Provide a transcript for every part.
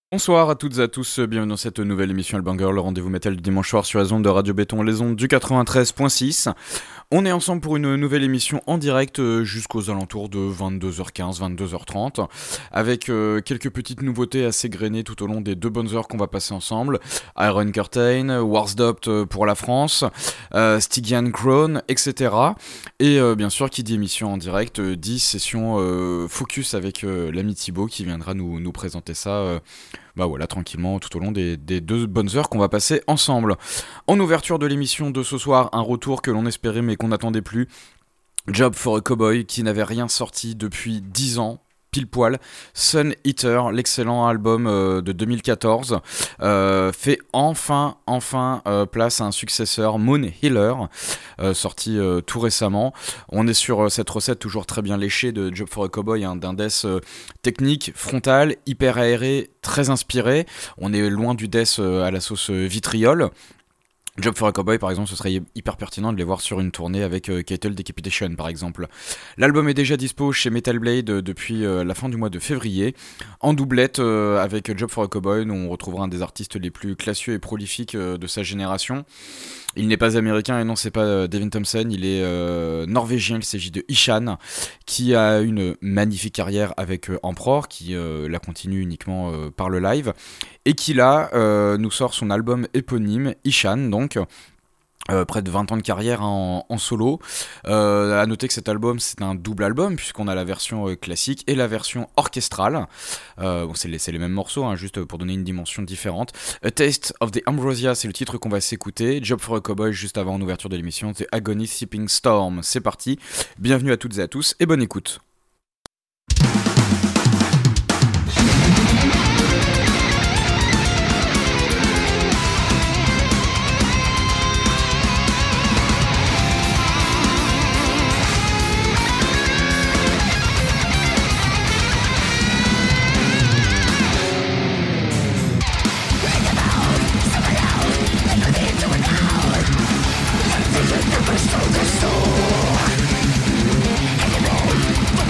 Bonsoir à toutes et à tous, bienvenue dans cette nouvelle émission Albanger, le rendez-vous métal du dimanche soir sur les ondes de Radio Béton, les ondes du 93.6. On est ensemble pour une nouvelle émission en direct jusqu'aux alentours de 22h15, 22h30, avec quelques petites nouveautés assez grainées tout au long des 2 bonnes heures qu'on va passer ensemble. Iron Curtain, Warsdopt pour la France, Stygian Crown, etc. Et bien sûr, qui dit émission en direct, dit session focus avec l'ami Thibaut qui viendra nous présenter ça. Voilà, tranquillement, tout au long des 2 bonnes heures qu'on va passer ensemble. En ouverture de l'émission de ce soir, un retour que l'on espérait mais qu'on n'attendait plus. Job for a Cowboy, qui n'avait rien sorti depuis 10 ans. Pile poil, Sun Eater, l'excellent album de 2014, fait enfin place à un successeur, Moon Healer, sorti tout récemment. On est sur cette recette toujours très bien léchée de Job for a Cowboy, d'un death technique, frontal, hyper aéré, très inspiré. On est loin du death à la sauce vitriol. Job for a Cowboy, par exemple, ce serait hyper pertinent de les voir sur une tournée avec Cattle Decapitation, par exemple. L'album est déjà dispo chez Metal Blade depuis la fin du mois de février. En doublette avec Job for a Cowboy, où on retrouvera un des artistes les plus classieux et prolifiques de sa génération. Il n'est pas américain et non, c'est pas Devin Thompson, il est norvégien. Il s'agit de Ishan, qui a une magnifique carrière avec Emperor, qui la continue uniquement par le live, et qui là nous sort son album éponyme, Ishan, donc. Près de 20 ans de carrière en solo. À noter que cet album, c'est un double album, puisqu'on a la version classique et la version orchestrale. C'est les mêmes morceaux, juste pour donner une dimension différente. A Taste of the Ambrosia, c'est le titre qu'on va s'écouter. Job for a Cowboy, juste avant en ouverture de l'émission. The Agony Sipping Storm, c'est parti. Bienvenue à toutes et à tous, et bonne écoute. The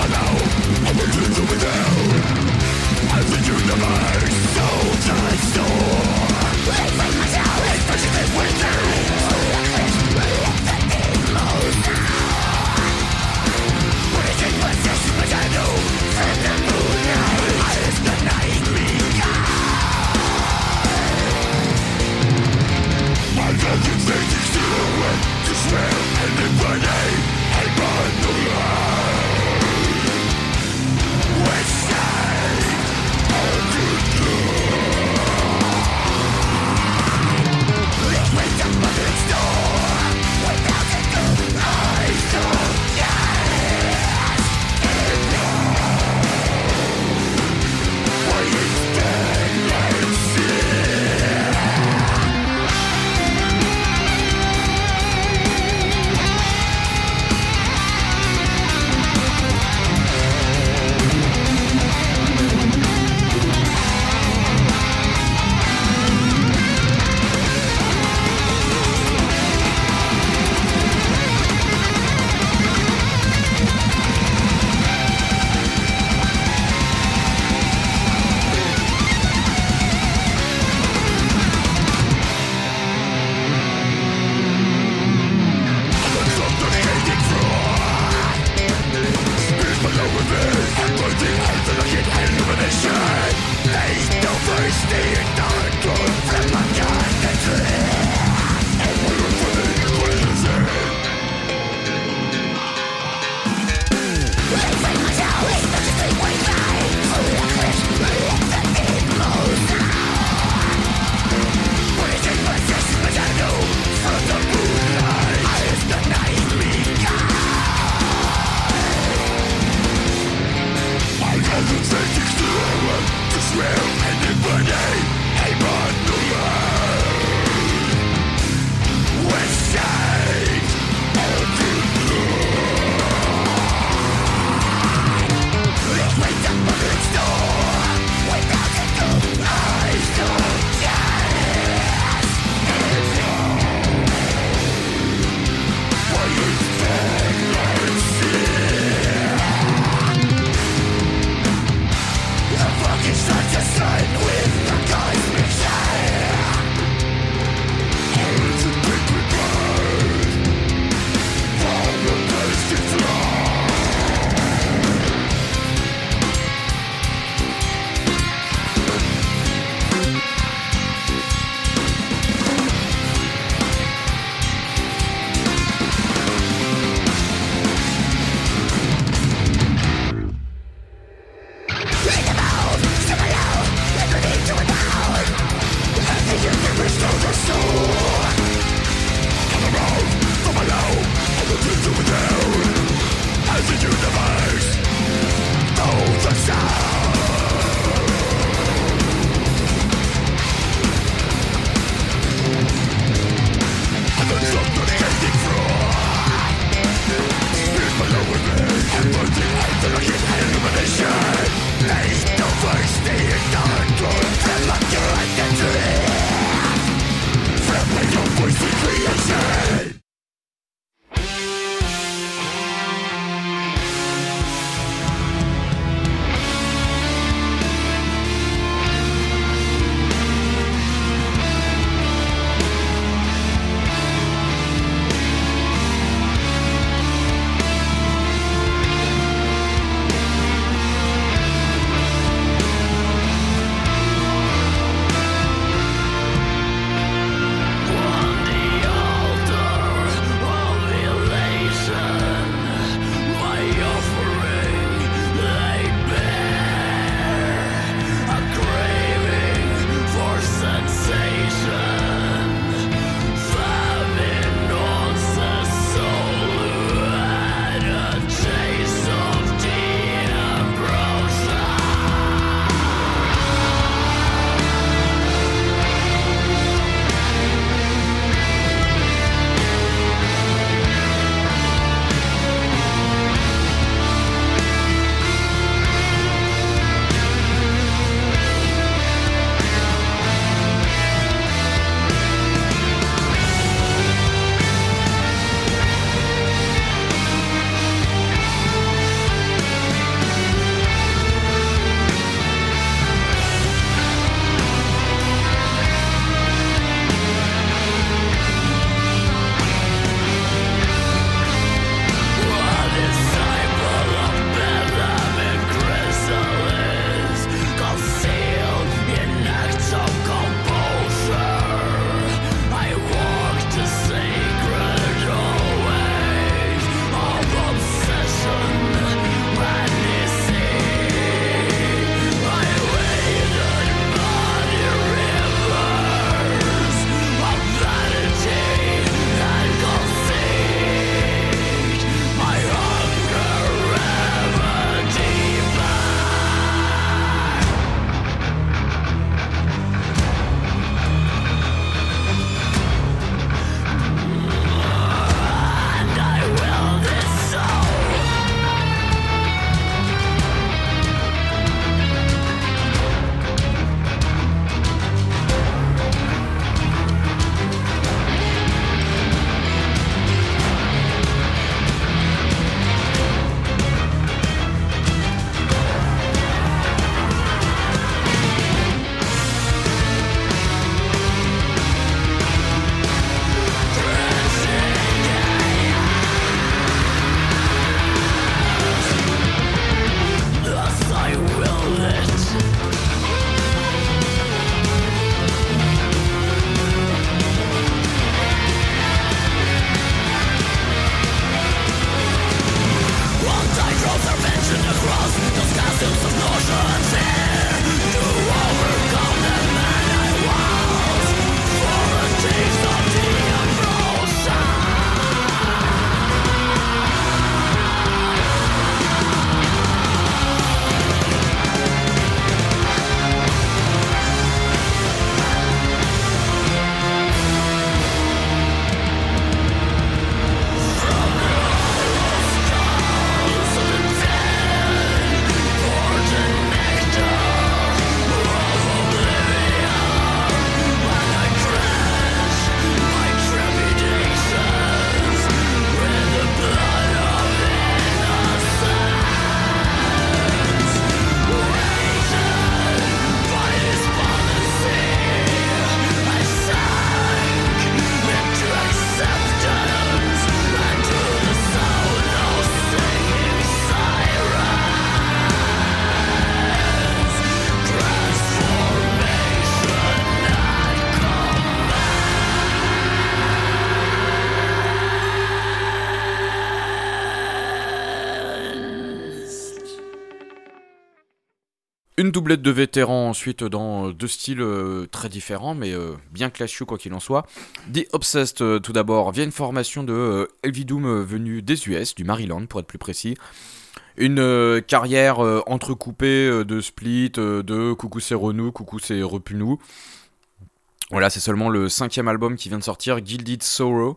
Une doublette de vétérans ensuite dans deux styles très différents, mais bien classieux quoi qu'il en soit. The Obsessed tout d'abord, via une formation de Heavy Doom venue des US, du Maryland pour être plus précis. Une carrière entrecoupée de Split, de Coucou c'est Renou, Coucou c'est Repunou. Voilà, c'est seulement le 5e album qui vient de sortir, Gilded Sorrow.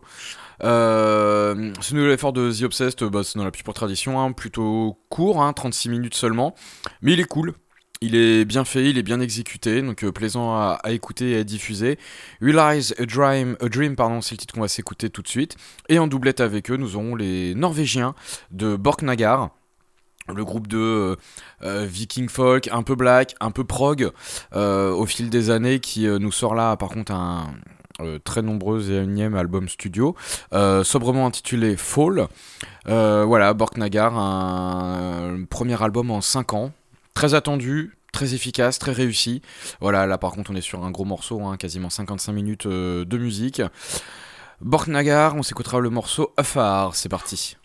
Ce nouvel effort de The Obsessed, c'est dans la plus pure tradition, hein, plutôt court, 36 minutes seulement, mais il est cool. Il est bien fait, il est bien exécuté, donc plaisant à écouter et à diffuser. Realize a Dream, c'est le titre qu'on va s'écouter tout de suite. Et en doublette avec eux, nous aurons les Norvégiens de Borknagar, le groupe de Viking folk, un peu black, un peu prog, au fil des années, qui nous sort là par contre un très nombreux et énième album studio, sobrement intitulé Fall. Voilà, Borknagar, un premier album en 5 ans, très attendu, très efficace, très réussi. Voilà, là par contre on est sur un gros morceau, quasiment 55 minutes de musique. Borknagar, on s'écoutera le morceau Afar, c'est parti.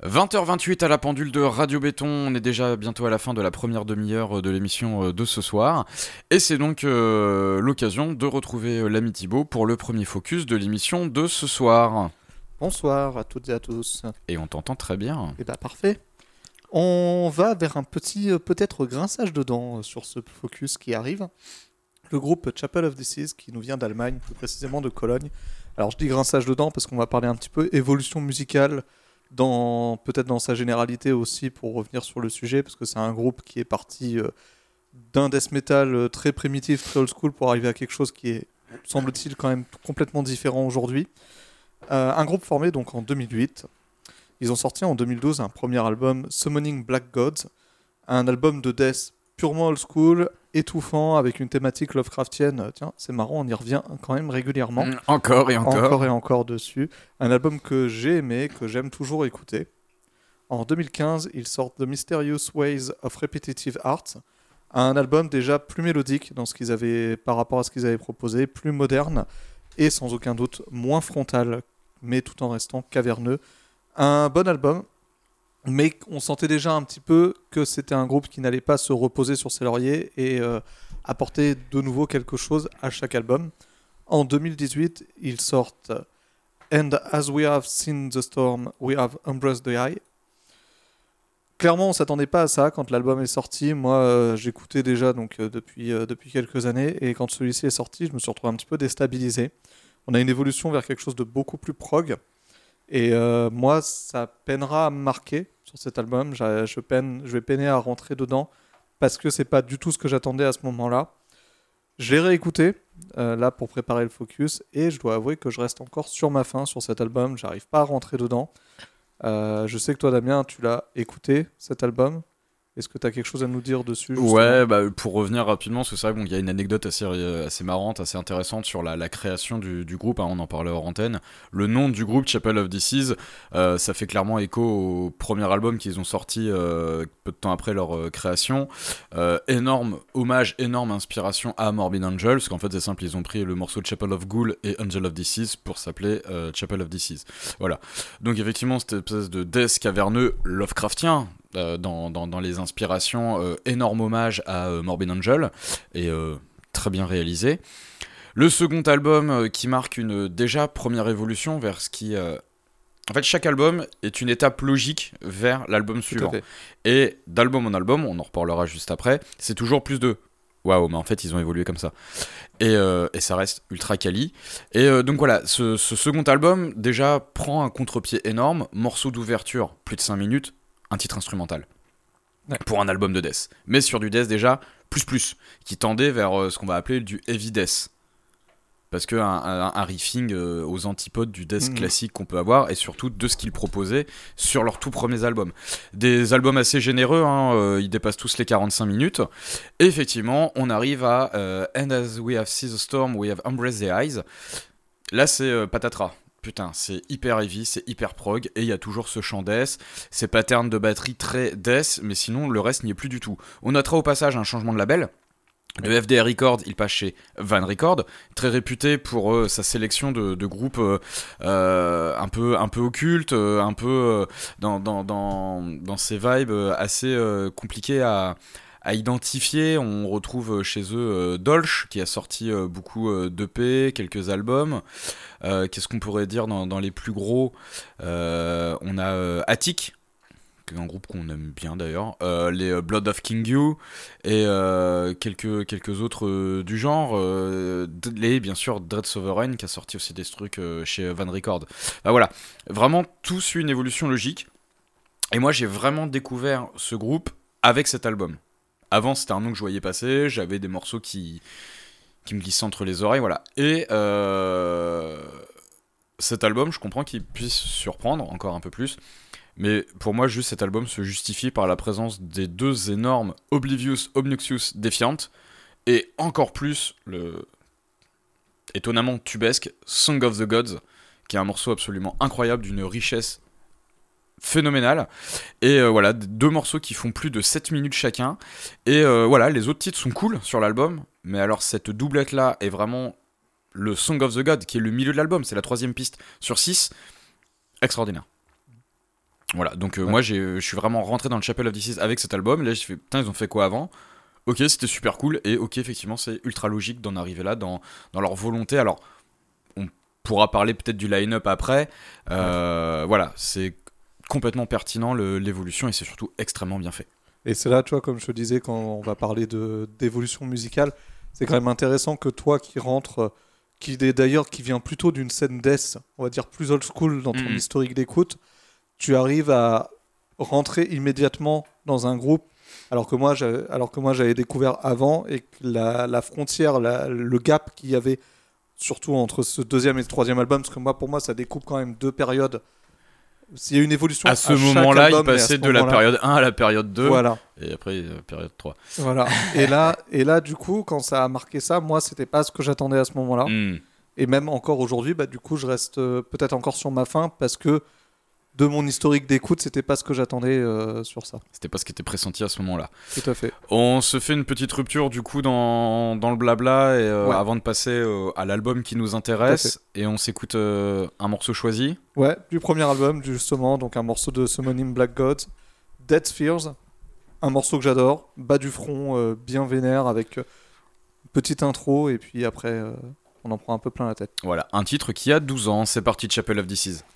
20h28 à la pendule de Radio Béton, on est déjà bientôt à la fin de la première demi-heure de l'émission de ce soir. Et c'est donc l'occasion de retrouver l'ami Thibaut pour le premier focus de l'émission de ce soir. Bonsoir à toutes et à tous. Et on t'entend très bien. Et bah parfait. On va vers un petit peut-être grinçage de dents sur ce focus qui arrive. Le groupe Chapel of Disease qui nous vient d'Allemagne, plus précisément de Cologne. Alors je dis grinçage de dents parce qu'on va parler un petit peu évolution musicale, peut-être dans sa généralité aussi pour revenir sur le sujet, parce que c'est un groupe qui est parti d'un death metal très primitif, très old school pour arriver à quelque chose qui est, semble-t-il, quand même complètement différent aujourd'hui. Un groupe formé donc en 2008. Ils ont sorti en 2012 un premier album, Summoning Black Gods, un album de death purement old school, étouffant, avec une thématique Lovecraftienne. Tiens, c'est marrant, on y revient quand même régulièrement. Encore et encore. Encore et encore dessus. Un album que j'ai aimé, que j'aime toujours écouter. En 2015, ils sortent The Mysterious Ways of Repetitive Art, un album déjà plus mélodique dans ce qu'ils avaient, par rapport à ce qu'ils avaient proposé, plus moderne et sans aucun doute moins frontal, mais tout en restant caverneux. Un bon album, mais on sentait déjà un petit peu que c'était un groupe qui n'allait pas se reposer sur ses lauriers et apporter de nouveau quelque chose à chaque album. En 2018, ils sortent And As We Have Seen the Storm, We Have Embraced the Eye. Clairement, on ne s'attendait pas à ça quand l'album est sorti. Moi, j'écoutais déjà depuis quelques années, et quand celui-ci est sorti, je me suis retrouvé un petit peu déstabilisé. On a une évolution vers quelque chose de beaucoup plus prog. Et moi, ça peinera à me marquer sur cet album. Je vais peiner à rentrer dedans parce que c'est pas du tout ce que j'attendais à ce moment-là. Je l'ai réécouté là pour préparer le focus et je dois avouer que je reste encore sur ma faim sur cet album. J'arrive pas à rentrer dedans. Je sais que toi, Damien, tu l'as écouté cet album. Est-ce que tu as quelque chose à nous dire dessus justement ? Ouais, pour revenir rapidement, parce que c'est vrai qu'il y a une anecdote assez marrante, assez intéressante sur la création du groupe, hein, on en parlait hors antenne. Le nom du groupe, Chapel of Disease, ça fait clairement écho au premier album qu'ils ont sorti peu de temps après leur création. Énorme hommage, énorme inspiration à Morbid Angel, parce qu'en fait c'est simple, ils ont pris le morceau de Chapel of Ghoul et Angel of Disease pour s'appeler Chapel of Disease. Voilà. Donc effectivement, cette espèce de death caverneux Lovecraftien, dans les inspirations, énorme hommage à Morbid Angel, et très bien réalisé. Le second album qui marque une déjà première évolution vers ce qui... En fait, chaque album est une étape logique vers l'album suivant. Et d'album en album, on en reparlera juste après, c'est toujours plus de... Waouh, mais en fait, ils ont évolué comme ça. Et ça reste ultra quali. Et donc voilà, ce second album, déjà, prend un contre-pied énorme. Morceau d'ouverture, plus de 5 minutes. Un titre instrumental. Ouais. Pour un album de death. Mais sur du death déjà, plus, qui tendait vers ce qu'on va appeler du heavy death. Parce que un riffing aux antipodes du death classique qu'on peut avoir, et surtout de ce qu'ils proposaient sur leurs tout premiers albums. Des albums assez généreux, hein, ils dépassent tous les 45 minutes. Et effectivement, on arrive à And As We Have Seen the Storm, We Have Embraced the Eyes. Là, c'est patatras. Putain, c'est hyper heavy, c'est hyper prog, et il y a toujours ce chant death, ces patterns de batterie très death, mais sinon le reste n'y est plus du tout. On notera au passage un changement de label. De FDR Records, il passe chez Van Record, très réputé pour sa sélection de groupes un peu occultes, un peu dans ces vibes assez compliquées à identifier. On retrouve chez eux Dolch, qui a sorti beaucoup d'EP, quelques albums. Qu'est-ce qu'on pourrait dire dans les plus gros ? On a Attic, qui est un groupe qu'on aime bien d'ailleurs, les Blood of King You, et quelques autres du genre, bien sûr Dread Sovereign, qui a sorti aussi des trucs chez Van Record. Voilà, vraiment tout suit une évolution logique, et moi j'ai vraiment découvert ce groupe avec cet album. Avant, c'était un nom que je voyais passer, j'avais des morceaux qui me glissaient entre les oreilles, voilà. Et cet album, je comprends qu'il puisse surprendre encore un peu plus, mais pour moi, juste cet album se justifie par la présence des deux énormes Oblivious, Obnoxious, Defiant, et encore plus le étonnamment tubesque Song of the Gods, qui est un morceau absolument incroyable, d'une richesse phénoménal, et voilà, deux morceaux qui font plus de 7 minutes chacun, et voilà, les autres titres sont cool sur l'album, mais alors cette doublette là est vraiment le Song of the God, qui est le milieu de l'album, c'est la 3e piste sur 6, extraordinaire. Voilà, donc moi je suis vraiment rentré dans le Chapel of Disease avec cet album, et là j'ai fait putain ils ont fait quoi avant? Ok, c'était super cool, et ok effectivement c'est ultra logique d'en arriver là dans leur volonté. Alors on pourra parler peut-être du line-up après, voilà, c'est complètement pertinent l'évolution, et c'est surtout extrêmement bien fait. Et c'est là, tu vois, comme je te disais, quand on va parler d'évolution musicale, c'est quand même intéressant que toi qui rentres, qui vient plutôt d'une scène death, on va dire plus old school dans ton historique d'écoute, tu arrives à rentrer immédiatement dans un groupe, alors que moi j'avais découvert avant, et que la frontière, le gap qu'il y avait, surtout entre ce deuxième et le troisième album, parce que pour moi ça découpe quand même deux périodes. Il y a une évolution à ce moment-là, album, il passait de la période 1 à la période 2, voilà. Et après période 3. Voilà. et là, du coup, quand ça a marqué ça, moi, c'était pas ce que j'attendais à ce moment-là. Et même encore aujourd'hui, du coup, je reste peut-être encore sur ma faim, parce que de mon historique d'écoute, c'était pas ce que j'attendais sur ça. C'était pas ce qui était pressenti à ce moment-là. Tout à fait. On se fait une petite rupture du coup dans le blabla, et avant de passer à l'album qui nous intéresse, et on s'écoute un morceau choisi. Ouais, du premier album justement, donc un morceau de Summoning Black Gods, Dead Spheres, un morceau que j'adore, bas du front, bien vénère, avec une petite intro, et puis après on en prend un peu plein la tête. Voilà, un titre qui a 12 ans, c'est parti de Chapel of Disease.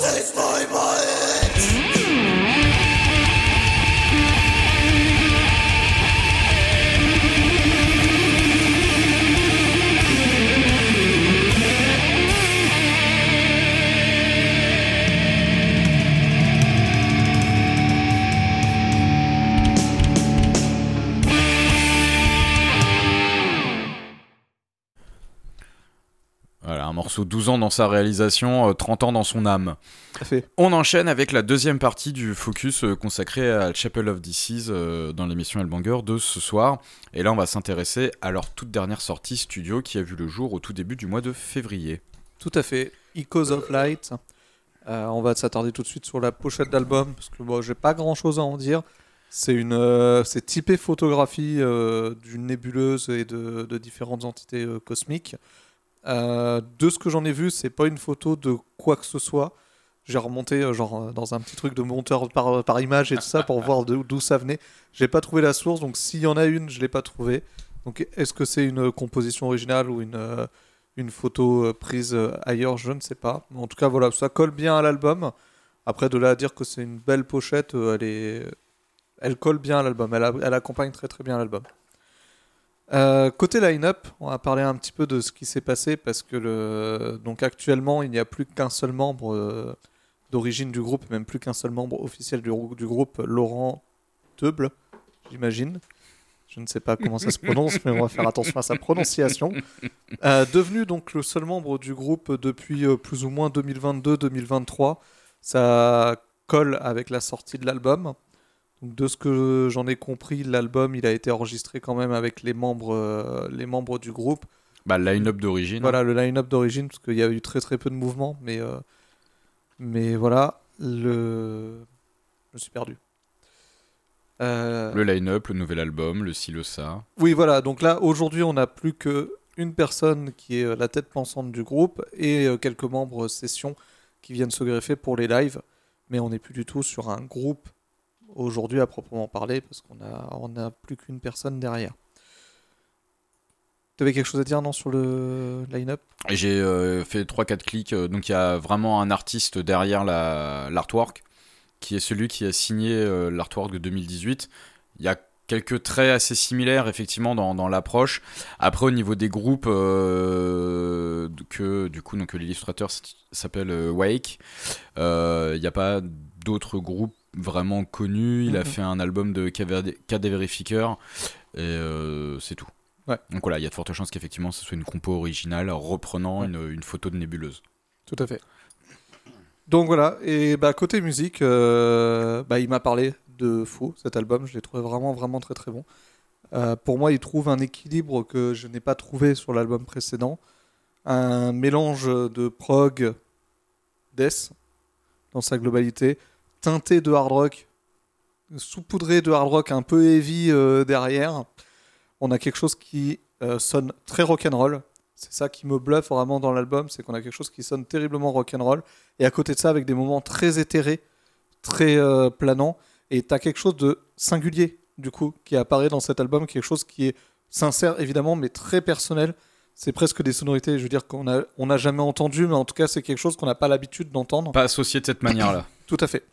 Voilà, un morceau 12 ans dans sa réalisation, 30 ans dans son âme. Tout à fait. On enchaîne avec la deuxième partie du focus consacré à Chapel of Disease dans l'émission Hellbanger de ce soir. Et là, on va s'intéresser à leur toute dernière sortie studio qui a vu le jour au tout début du mois de février. Tout à fait. Echoes of Light. On va s'attarder tout de suite sur la pochette d'album parce que j'ai pas grand chose à en dire. C'est typé photographie d'une nébuleuse et de différentes entités cosmiques. De ce que j'en ai vu, c'est pas une photo de quoi que ce soit. J'ai remonté dans un petit truc de monteur par image et tout ça pour voir d'où ça venait. J'ai pas trouvé la source, donc s'il y en a une, je l'ai pas trouvée. Donc est-ce que c'est une composition originale ou une photo prise ailleurs, je ne sais pas. Mais en tout cas, voilà, ça colle bien à l'album. Après, de là à dire que c'est une belle pochette, elle colle bien à l'album. Elle accompagne très très bien l'album. Côté line-up, on va parler un petit peu de ce qui s'est passé parce que donc actuellement, il n'y a plus qu'un seul membre d'origine du groupe, même plus qu'un seul membre officiel du groupe, Laurent Teuble, j'imagine. Je ne sais pas comment ça se prononce, mais on va faire attention à sa prononciation. Devenu donc le seul membre du groupe depuis plus ou moins 2022-2023, ça colle avec la sortie de l'album. Donc de ce que j'en ai compris, l'album il a été enregistré quand même avec les membres du groupe. Bah, le line-up d'origine. Voilà, le line-up d'origine, parce qu'il y a eu très très peu de mouvements, mais voilà, je me suis perdu. Le line-up, le nouvel album, le ci, le ça. Oui, voilà, donc là, aujourd'hui, on n'a plus qu'une personne qui est la tête pensante du groupe et quelques membres session qui viennent se greffer pour les lives, mais on n'est plus du tout sur un groupe aujourd'hui à proprement parler, parce qu'on a plus qu'une personne derrière. Tu avais quelque chose à dire, non, sur le line-up ? J'ai fait 3-4 clics, donc il y a vraiment un artiste derrière l'artwork, qui est celui qui a signé l'artwork de 2018. Il y a quelques traits assez similaires, effectivement, dans l'approche. Après, au niveau des groupes, que l'illustrateur s'appelle Wake, il n'y a pas d'autres groupes vraiment connu, il a fait un album de Cadaverifiker et c'est tout. Ouais. Donc voilà, il y a de fortes chances qu'effectivement ce soit une compo originale reprenant une photo de nébuleuse. Tout à fait. Donc voilà, et côté musique, il m'a parlé de fou cet album, je l'ai trouvé vraiment vraiment très très bon. Pour moi, il trouve un équilibre que je n'ai pas trouvé sur l'album précédent, un mélange de prog, death dans sa globalité, teinté de hard rock, saupoudré de hard rock un peu heavy derrière. On a quelque chose qui sonne très rock'n'roll. C'est ça qui me bluffe vraiment dans l'album, c'est qu'on a quelque chose qui sonne terriblement rock'n'roll. Et à côté de ça, avec des moments très éthérés, très planants. Et t'as quelque chose de singulier, du coup, qui apparaît dans cet album, quelque chose qui est sincère, évidemment, mais très personnel. C'est presque des sonorités, je veux dire, qu'on n'a jamais entendues, mais en tout cas, c'est quelque chose qu'on n'a pas l'habitude d'entendre. Pas associé de cette manière-là. Tout à fait.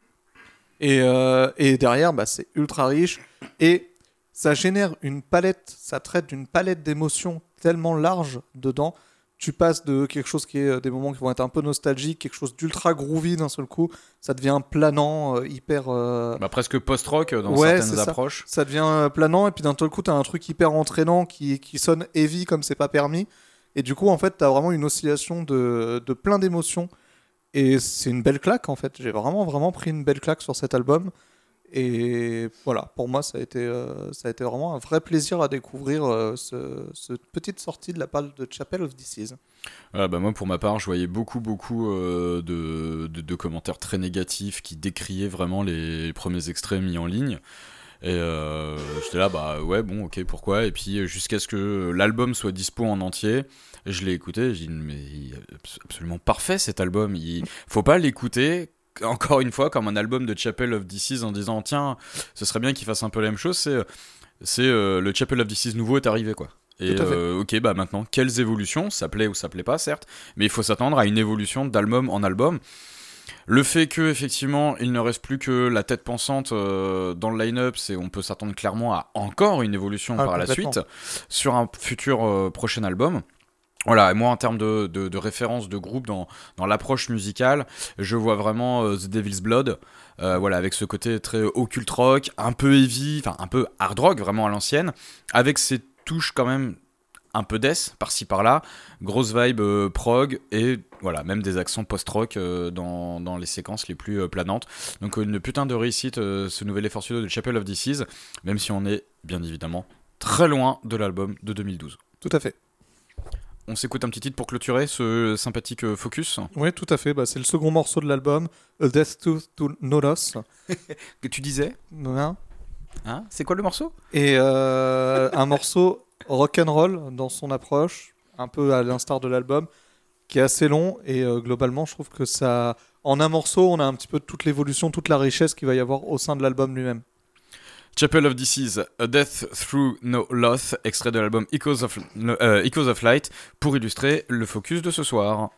Et derrière, c'est ultra riche. Et ça génère une palette, ça traite d'une palette d'émotions tellement large dedans. Tu passes de quelque chose qui est des moments qui vont être un peu nostalgiques, quelque chose d'ultra groovy d'un seul coup. Ça devient planant, hyper... presque post-rock dans certaines approches. Ça devient planant, et puis d'un seul coup, tu as un truc hyper entraînant qui sonne heavy comme c'est pas permis. Et du coup, en fait, tu as vraiment une oscillation de plein d'émotions. Et c'est une belle claque, en fait. J'ai vraiment, vraiment pris une belle claque sur cet album. Et voilà, pour moi, ça a été vraiment un vrai plaisir à découvrir cette petite sortie de la part de Chapel of Disease. Moi, pour ma part, je voyais beaucoup de commentaires très négatifs qui décriaient vraiment les premiers extraits mis en ligne. Et j'étais là, ok, pourquoi ? Et puis, jusqu'à ce que l'album soit dispo en entier, je l'ai écouté, j'ai dit, mais il est absolument parfait cet album. Il faut pas l'écouter encore une fois comme un album de Chapel of Disease en disant tiens, ce serait bien qu'il fasse un peu la même chose. C'est le Chapel of Disease nouveau est arrivé, quoi. Et maintenant, quelles évolutions, ça plaît ou ça plaît pas, certes, mais il faut s'attendre à une évolution d'album en album. Le fait que effectivement il ne reste plus que la tête pensante dans le line-up, on peut s'attendre clairement à encore une évolution par la suite sur un futur prochain album. Voilà, et moi en termes de référence de groupe dans l'approche musicale, je vois vraiment The Devil's Blood, voilà, avec ce côté très occult rock, un peu heavy, enfin un peu hard rock vraiment à l'ancienne, avec ces touches quand même un peu death par-ci par-là, grosse vibe prog et voilà, même des accents post-rock dans les séquences les plus planantes. Donc une putain de réussite ce nouvel effort studio de Chapel of Disease, même si on est bien évidemment très loin de l'album de 2012. Tout à fait. On s'écoute un petit titre pour clôturer ce sympathique focus. Oui, tout à fait. C'est le second morceau de l'album, A Death to No Loss. Que tu disais Hein, c'est quoi le morceau ? Et un morceau rock'n'roll dans son approche, un peu à l'instar de l'album, qui est assez long. Et globalement, je trouve que ça... En un morceau, on a un petit peu toute l'évolution, toute la richesse qu'il va y avoir au sein de l'album lui-même. Chapel of Disease, A Death Through No Loss, extrait de l'album Echoes of Light, pour illustrer le focus de ce soir.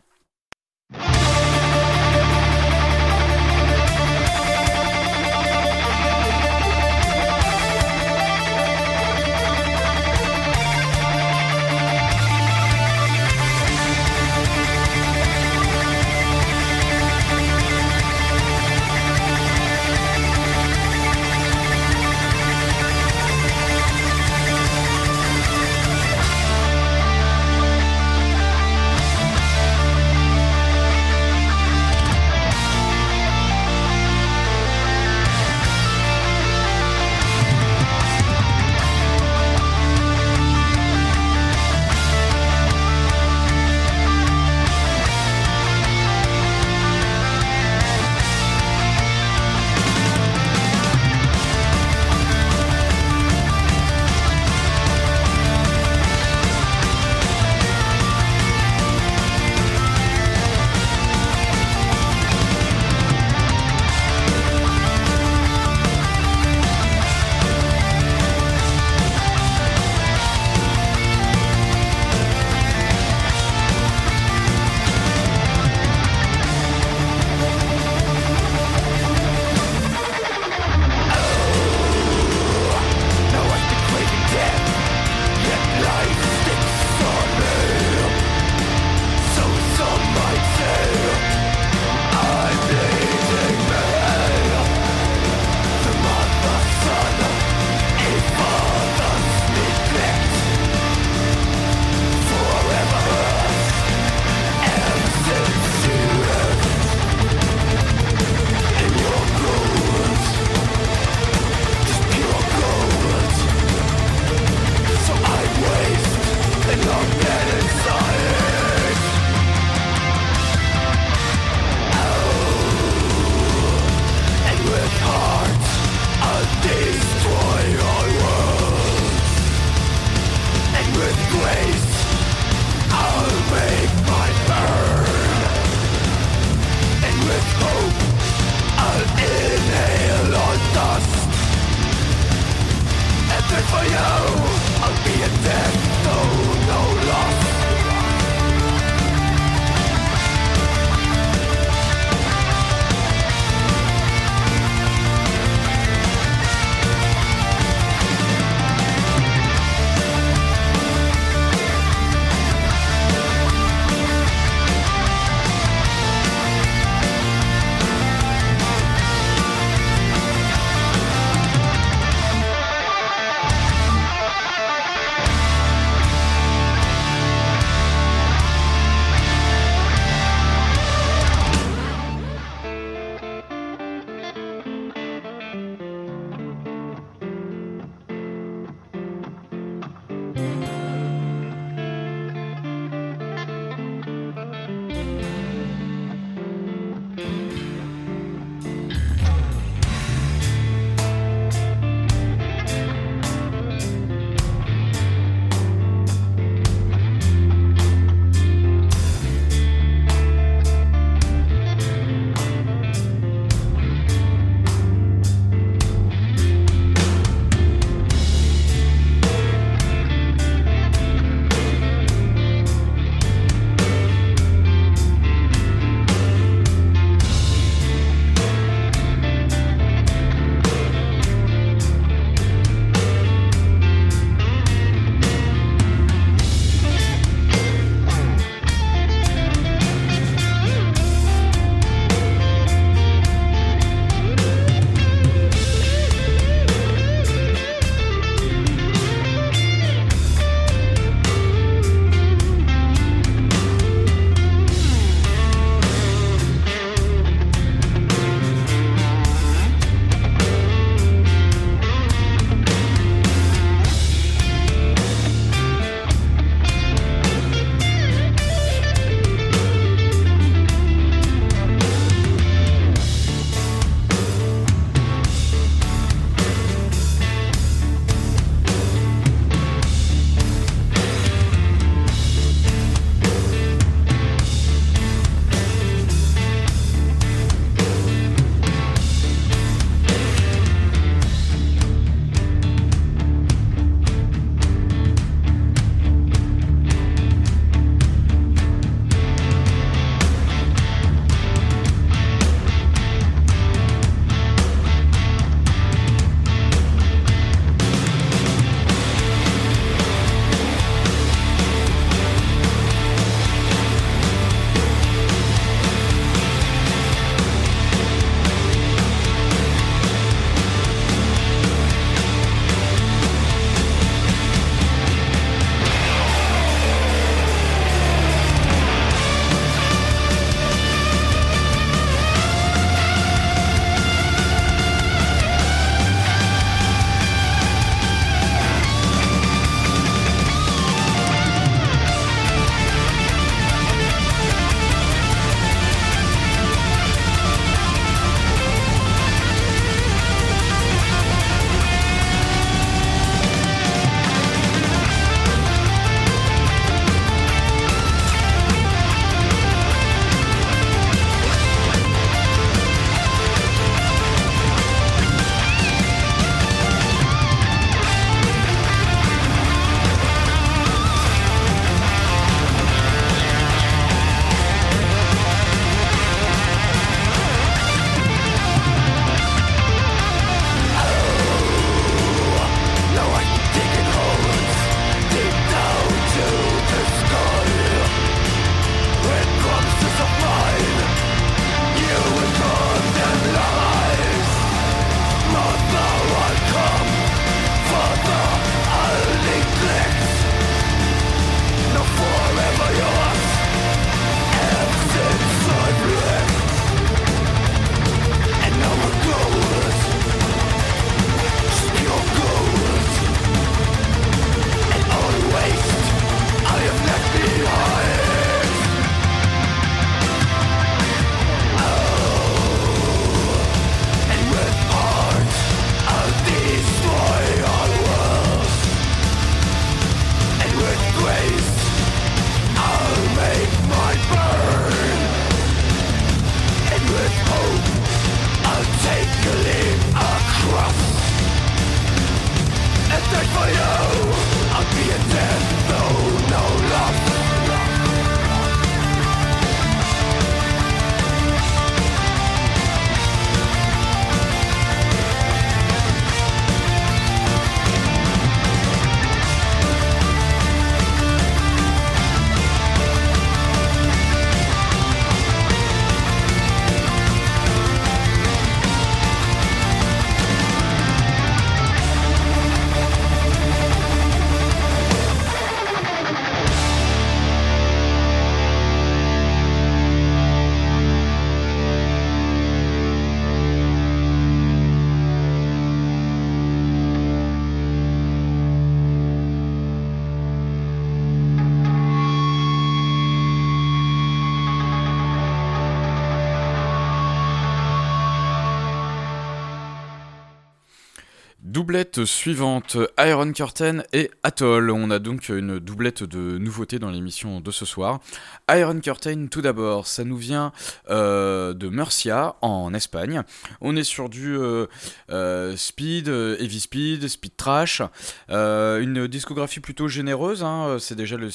Doublette suivante, Iron Curtain et Atoll. On a donc une doublette de nouveautés dans l'émission de ce soir. Iron Curtain, tout d'abord, ça nous vient de Murcia, en Espagne. On est sur du speed, heavy speed, speed trash. Une discographie plutôt généreuse. Hein. C'est déjà le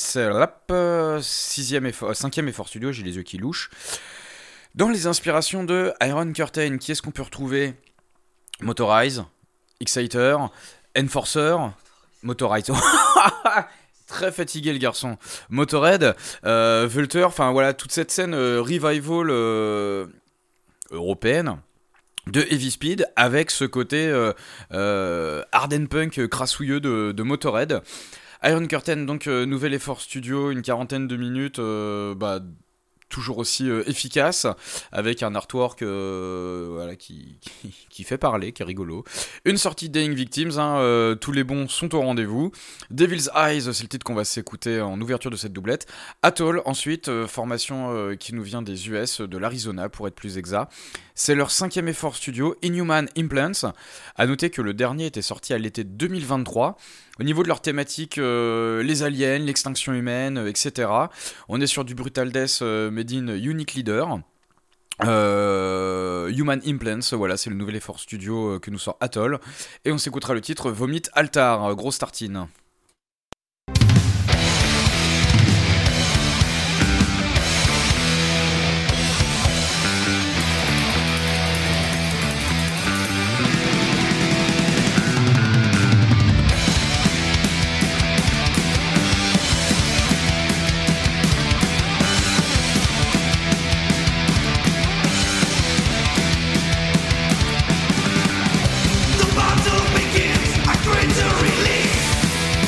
5e effort studio, j'ai les yeux qui louchent. Dans les inspirations de Iron Curtain, qui est-ce qu'on peut retrouver ? Motorize, Exciter, Enforcer, Motorize. Très fatigué le garçon. Motorhead, Vulture, enfin voilà, toute cette scène revival européenne de Heavy Speed avec ce côté hard and punk crassouilleux de Motorhead. Iron Curtain, donc nouvel effort studio, une 40aine de minutes, toujours aussi efficace, avec un artwork voilà, qui fait parler, qui est rigolo. Une sortie de Dying Victims, hein, tous les bons sont au rendez-vous. Devil's Eyes, c'est le titre qu'on va s'écouter en ouverture de cette doublette. Atoll, ensuite, formation qui nous vient des US, de l'Arizona pour être plus exact. C'est leur 5e effort studio, Inhuman Implants. À noter que le dernier était sorti à l'été 2023. Au niveau de leur thématique, les aliens, l'extinction humaine, etc. On est sur du Brutal Death made in Unique Leader. Human Implants, voilà, c'est le nouvel effort studio que nous sort Atoll. Et on s'écoutera le titre Vomit Altar, grosse tartine. The battle begins, a greater release.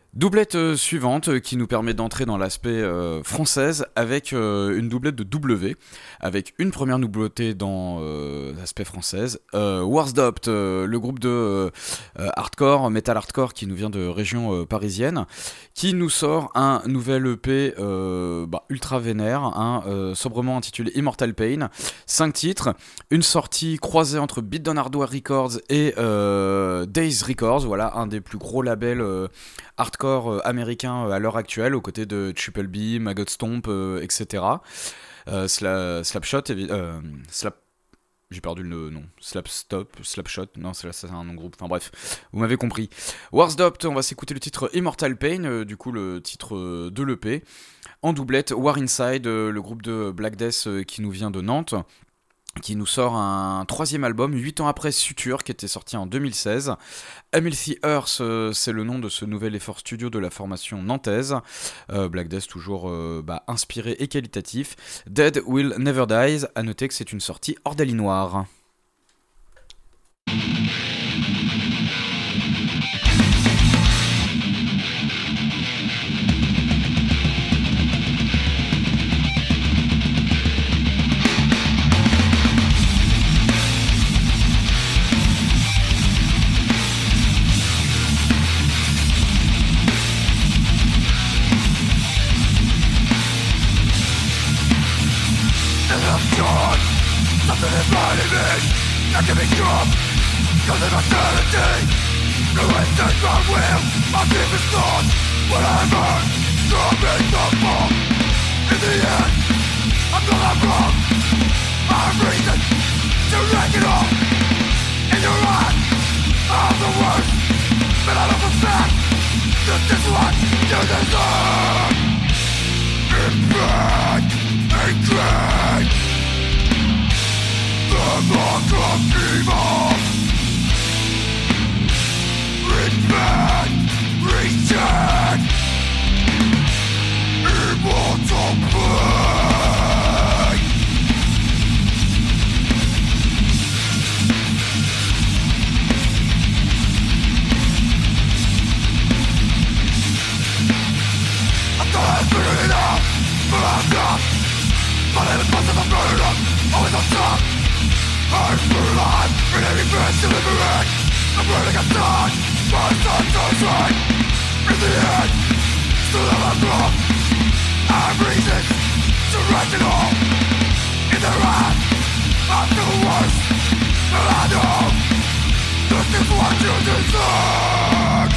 Doublette suivante qui nous permet d'entrer dans l'aspect française avec une doublette de W, avec une première nouveauté dans l'aspect française. Warsdopt, le groupe de hardcore, metal hardcore qui nous vient de région parisienne, qui nous sort un nouvel EP ultra vénère, sobrement intitulé Immortal Pain. 5 titres, une sortie croisée entre Beatdown Hardware Records et Days Records, voilà, un des plus gros labels hardcore américain à l'heure actuelle, aux côtés de Triple B, Maggot Stomp, etc. Slapshot, j'ai perdu le nom. Slapshot, non, c'est un nom de groupe. Enfin bref, vous m'avez compris. Warsdopt, on va s'écouter le titre Immortal Pain, du coup le titre de l'EP. En doublette, War Inside, le groupe de Black Death qui nous vient de Nantes, qui nous sort un 3e album, 8 ans après Suture, qui était sorti en 2016. Amelthy Earth, c'est le nom de ce nouvel effort studio de la formation nantaise. Black Death toujours inspiré et qualitatif. Dead Will Never Dies, à noter que c'est une sortie hors d'Alinoir. Not giving up, cause of insanity. Relentless my will, my deepest thoughts. When I'm hurt, dropping the bomb. In the end, I'm not I'm wrong. I have reason to wreck it all. In your eyes, I'm the worst. But I don't understand. This is what you deserve. Impact, hatred. The mark of evil. Repent, reject. Immortal pain. I thought I figured it out, but I'm not. My name is Monsters, I'm burning up, always on top. I'm still alive, in every breath delivering. I'm burning a sun, my sun turns right. In the end, still have a wrong. I have reasons to wreck it all. In the wrath, I'm the worst. But I know, this is what you deserve.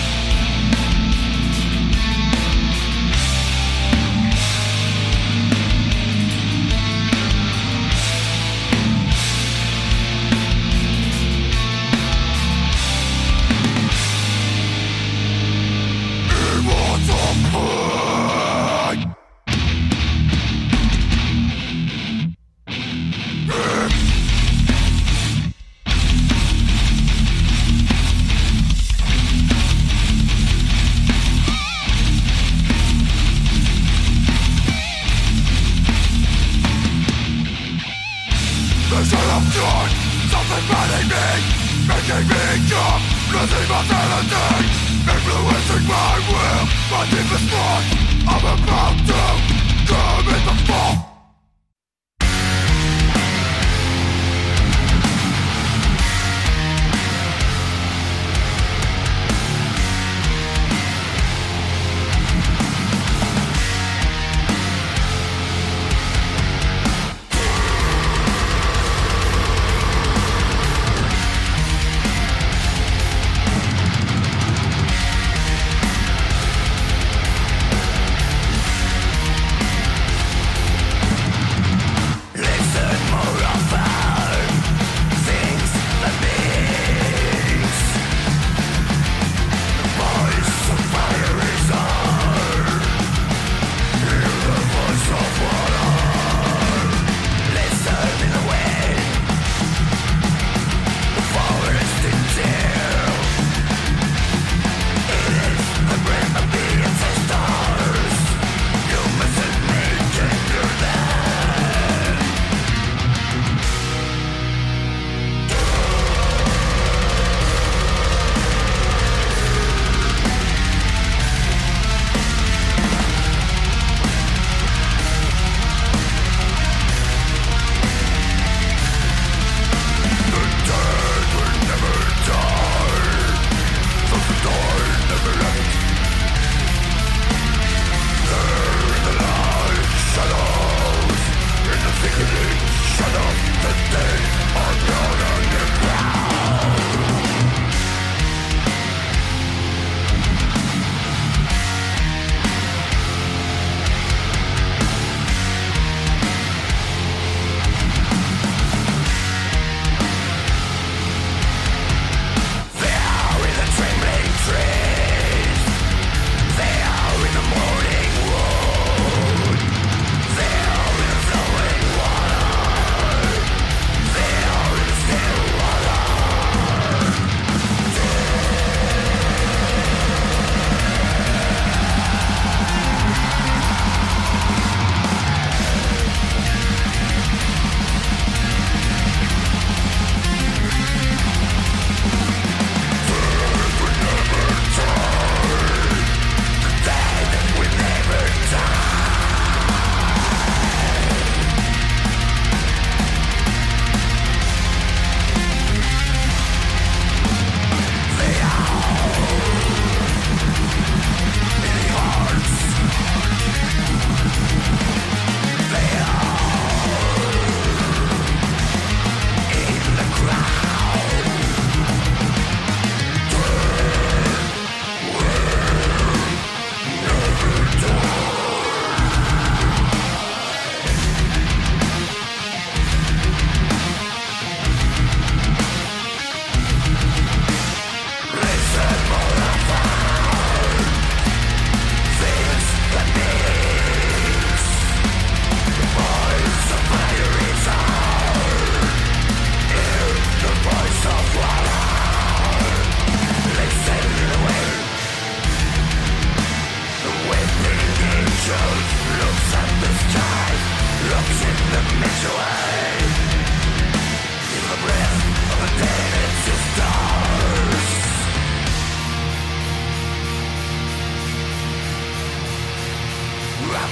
Something burning me, making me jump, losing my sanity, influencing my will, my deepest thought. I'm about to commit the fall.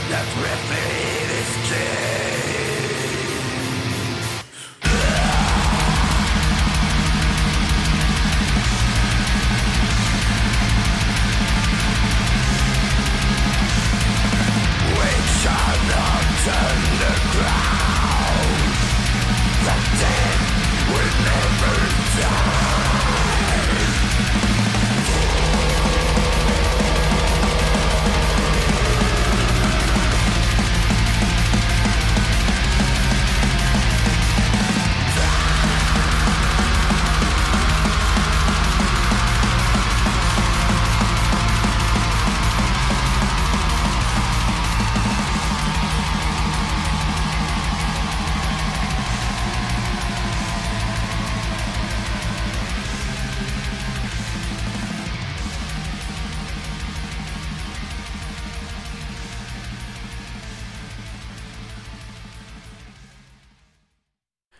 Let's rip me this skin.